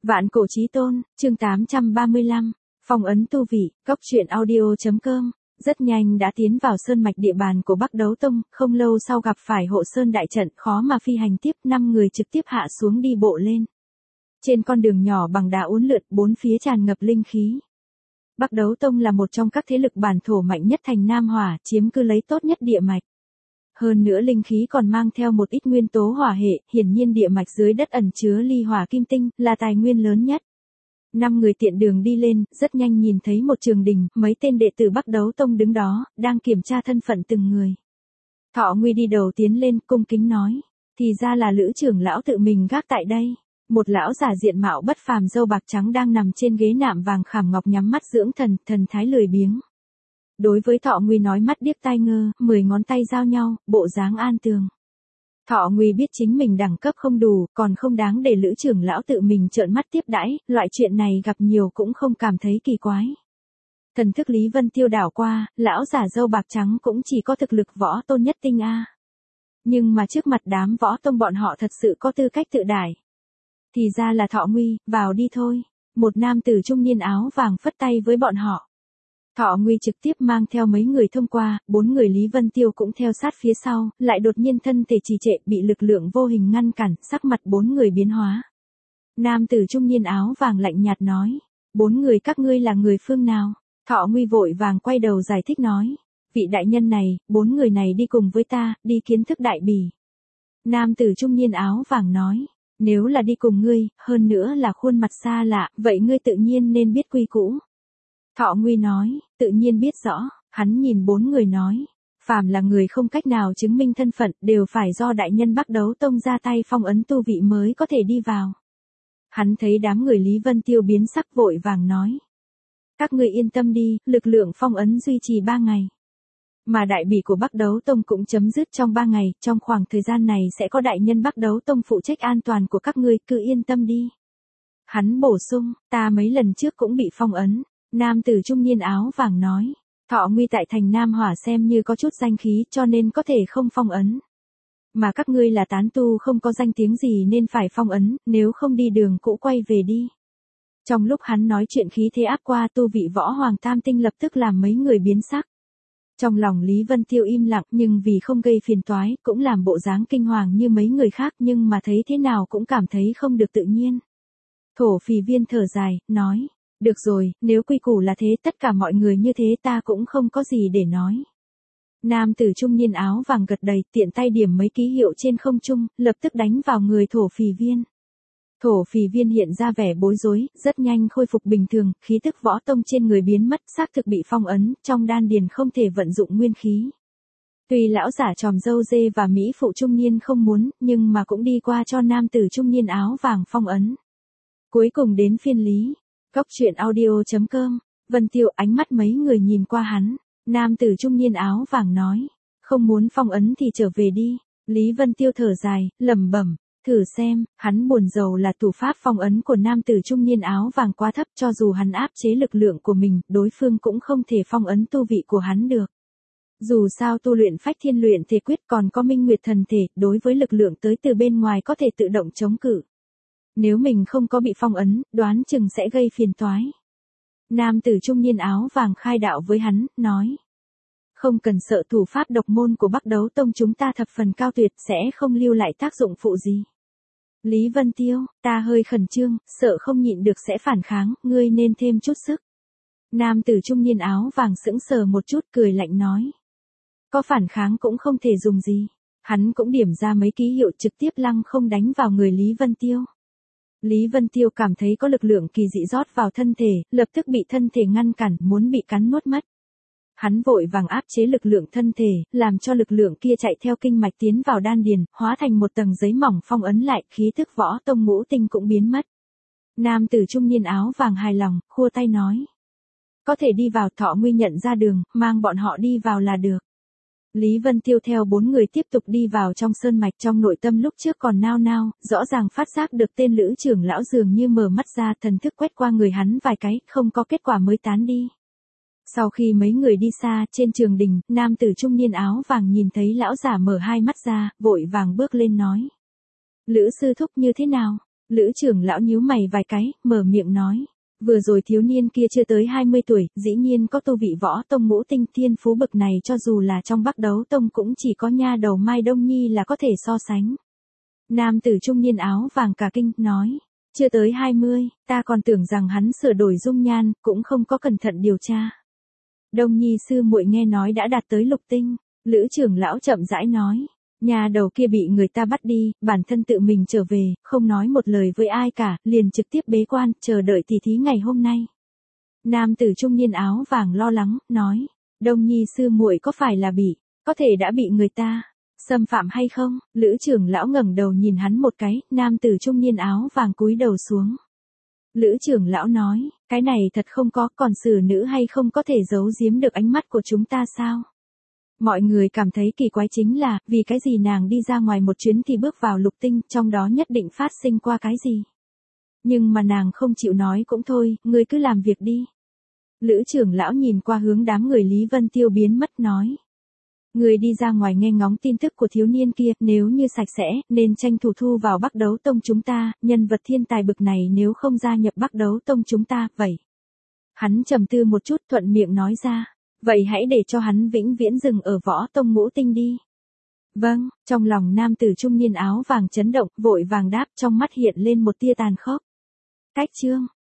Vạn cổ chí tôn, chương 835, phong ấn tu vị, cốc truyện audio.com, rất nhanh đã tiến vào sơn mạch địa bàn của Bắc Đấu Tông, không lâu sau gặp phải hộ sơn đại trận khó mà phi hành tiếp, 5 người trực tiếp hạ xuống đi bộ lên. Trên con đường nhỏ bằng đá uốn lượn, bốn phía tràn ngập linh khí. Bắc Đấu Tông là một trong các thế lực bản thổ mạnh nhất thành Nam Hỏa, chiếm cứ lấy tốt nhất địa mạch. Hơn nữa linh khí còn mang theo một ít nguyên tố hỏa hệ, hiển nhiên địa mạch dưới đất ẩn chứa ly hỏa kim tinh, là tài nguyên lớn nhất. 5 người tiện đường đi lên, rất nhanh nhìn thấy một trường đình, mấy tên đệ tử Bắc Đấu Tông đứng đó, đang kiểm tra thân phận từng người. Thọ Nguy đi đầu tiến lên, cung kính nói, thì ra là Lữ trưởng lão tự mình gác tại đây. Một lão giả diện mạo bất phàm râu bạc trắng đang nằm trên ghế nạm vàng khảm ngọc nhắm mắt dưỡng thần, thần thái lười biếng. Đối với Thọ Nguy nói mắt điếc tai ngơ, 10 ngón tay giao nhau, bộ dáng an tường. Thọ Nguy biết chính mình đẳng cấp không đủ, còn không đáng để Lữ trưởng lão tự mình trợn mắt tiếp đãi, loại chuyện này gặp nhiều cũng không cảm thấy kỳ quái. Thần thức Lý Vân Tiêu đảo qua, lão giả râu bạc trắng cũng chỉ có thực lực võ tôn nhất tinh a. Nhưng mà trước mặt đám võ tông bọn họ thật sự có tư cách tự đãi. Thì ra là Thọ Nguy, vào đi thôi. Một nam tử trung niên áo vàng phất tay với bọn họ. Thọ Nguy trực tiếp mang theo mấy người thông qua, 4 người Lý Vân Tiêu cũng theo sát phía sau, lại đột nhiên thân thể trì trệ bị lực lượng vô hình ngăn cản, sắc mặt 4 người biến hóa. Nam tử trung niên áo vàng lạnh nhạt nói, 4 người các ngươi là người phương nào? Thọ Nguy vội vàng quay đầu giải thích nói, vị đại nhân này, 4 người này đi cùng với ta, đi kiến thức đại bỉ. Nam tử trung niên áo vàng nói, nếu là đi cùng ngươi, hơn nữa là khuôn mặt xa lạ, vậy ngươi tự nhiên nên biết quy củ. Thọ Nguy nói, tự nhiên biết rõ, hắn nhìn 4 người nói, phàm là người không cách nào chứng minh thân phận đều phải do đại nhân Bắc Đấu Tông ra tay phong ấn tu vị mới có thể đi vào. Hắn thấy đám người Lý Vân Tiêu biến sắc vội vàng nói, các ngươi yên tâm đi, lực lượng phong ấn duy trì 3 ngày. Mà đại bỉ của Bắc Đấu Tông cũng chấm dứt trong 3 ngày, trong khoảng thời gian này sẽ có đại nhân Bắc Đấu Tông phụ trách an toàn của các ngươi, cứ yên tâm đi. Hắn bổ sung, ta mấy lần trước cũng bị phong ấn. Nam tử trung niên áo vàng nói, Thọ Nguy tại thành Nam Hỏa xem như có chút danh khí cho nên có thể không phong ấn. Mà các ngươi là tán tu không có danh tiếng gì nên phải phong ấn, nếu không đi đường cũ quay về đi. Trong lúc hắn nói chuyện khí thế áp qua tu vị võ hoàng tam tinh lập tức làm mấy người biến sắc. Trong lòng Lý Vân Tiêu im lặng nhưng vì không gây phiền toái cũng làm bộ dáng kinh hoàng như mấy người khác nhưng mà thấy thế nào cũng cảm thấy không được tự nhiên. Thổ Phì Viên thở dài, nói. Được rồi, nếu quy củ là thế tất cả mọi người như thế ta cũng không có gì để nói. Nam tử trung niên áo vàng gật đầy tiện tay điểm mấy ký hiệu trên không trung, lập tức đánh vào người Thổ Phì Viên. Thổ Phì Viên hiện ra vẻ bối rối, rất nhanh khôi phục bình thường, khí tức võ tông trên người biến mất, xác thực bị phong ấn, trong đan điền không thể vận dụng nguyên khí. Tuy lão giả tròm râu dê và mỹ phụ trung niên không muốn, nhưng mà cũng đi qua cho nam tử trung niên áo vàng phong ấn. Cuối cùng đến phiên Lý. Cốc truyện audio.com, Vân Tiêu ánh mắt mấy người nhìn qua hắn, nam tử trung niên áo vàng nói, không muốn phong ấn thì trở về đi. Lý Vân Tiêu thở dài, lẩm bẩm, thử xem, hắn buồn rầu là thủ pháp phong ấn của nam tử trung niên áo vàng quá thấp cho dù hắn áp chế lực lượng của mình, đối phương cũng không thể phong ấn tu vị của hắn được. Dù sao tu luyện phách thiên luyện thể quyết còn có minh nguyệt thần thể, đối với lực lượng tới từ bên ngoài có thể tự động chống cự. Nếu mình không có bị phong ấn, đoán chừng sẽ gây phiền toái. Nam tử trung niên áo vàng khai đạo với hắn, nói. Không cần sợ thủ pháp độc môn của Bắc Đấu Tông chúng ta thập phần cao tuyệt sẽ không lưu lại tác dụng phụ gì. Lý Vân Tiêu, ta hơi khẩn trương, sợ không nhịn được sẽ phản kháng, ngươi nên thêm chút sức. Nam tử trung niên áo vàng sững sờ một chút cười lạnh nói. Có phản kháng cũng không thể dùng gì. Hắn cũng điểm ra mấy ký hiệu trực tiếp lăng không đánh vào người Lý Vân Tiêu. Lý Vân Tiêu cảm thấy có lực lượng kỳ dị rót vào thân thể, lập tức bị thân thể ngăn cản, muốn bị cắn nuốt mất. Hắn vội vàng áp chế lực lượng thân thể, làm cho lực lượng kia chạy theo kinh mạch tiến vào đan điền, hóa thành một tầng giấy mỏng phong ấn lại, khí tức võ tông ngũ tinh cũng biến mất. Nam tử trung niên áo vàng hài lòng, khua tay nói. Có thể đi vào. Thọ Nguy nhận ra đường, mang bọn họ đi vào là được. Lý Vân Tiêu theo 4 người tiếp tục đi vào trong sơn mạch trong nội tâm lúc trước còn nao nao, rõ ràng phát giác được tên Lữ trưởng lão dường như mở mắt ra thần thức quét qua người hắn vài cái, không có kết quả mới tán đi. Sau khi mấy người đi xa, trên trường đình, nam tử trung niên áo vàng nhìn thấy lão giả mở hai mắt ra, vội vàng bước lên nói. Lữ sư thúc như thế nào? Lữ trưởng lão nhíu mày vài cái, mở miệng nói. Vừa rồi thiếu niên kia chưa tới 20 tuổi, dĩ nhiên có tu vị võ tông ngũ tinh thiên phú bậc này, cho dù là trong Bắc Đấu tông cũng chỉ có nha đầu Mai Đông Nhi là có thể so sánh. Nam tử trung niên áo vàng cả kinh, nói. Chưa tới 20, ta còn tưởng rằng hắn sửa đổi dung nhan, cũng không có cẩn thận điều tra. Đông Nhi sư muội nghe nói đã đạt tới lục tinh. Lữ trưởng lão chậm rãi nói. Nhà đầu kia bị người ta bắt đi, bản thân tự mình trở về, không nói một lời với ai cả, liền trực tiếp bế quan, chờ đợi tỷ thí ngày hôm nay. Nam tử trung niên áo vàng lo lắng, nói. Đông Nhi sư muội có phải là có thể đã bị người ta xâm phạm hay không? Lữ trưởng lão ngẩng đầu nhìn hắn một cái, nam tử trung niên áo vàng cúi đầu xuống. Lữ trưởng lão nói, cái này thật không có, còn xử nữ hay không có thể giấu giếm được ánh mắt của chúng ta sao? Mọi người cảm thấy kỳ quái chính là, vì cái gì nàng đi ra ngoài một chuyến thì bước vào lục tinh, trong đó nhất định phát sinh qua cái gì? Nhưng mà nàng không chịu nói cũng thôi, ngươi cứ làm việc đi. Lữ trưởng lão nhìn qua hướng đám người Lý Vân Tiêu biến mất nói. Người đi ra ngoài nghe ngóng tin tức của thiếu niên kia, nếu như sạch sẽ, nên tranh thủ thu vào Bắc Đấu Tông chúng ta, nhân vật thiên tài bực này nếu không gia nhập Bắc Đấu Tông chúng ta, vậy. Hắn trầm tư một chút thuận miệng nói ra, vậy hãy để cho hắn vĩnh viễn dừng ở võ tông ngũ tinh đi. Vâng, trong lòng nam tử trung niên áo vàng chấn động, vội vàng đáp, trong mắt hiện lên một tia tàn khốc. Cách chương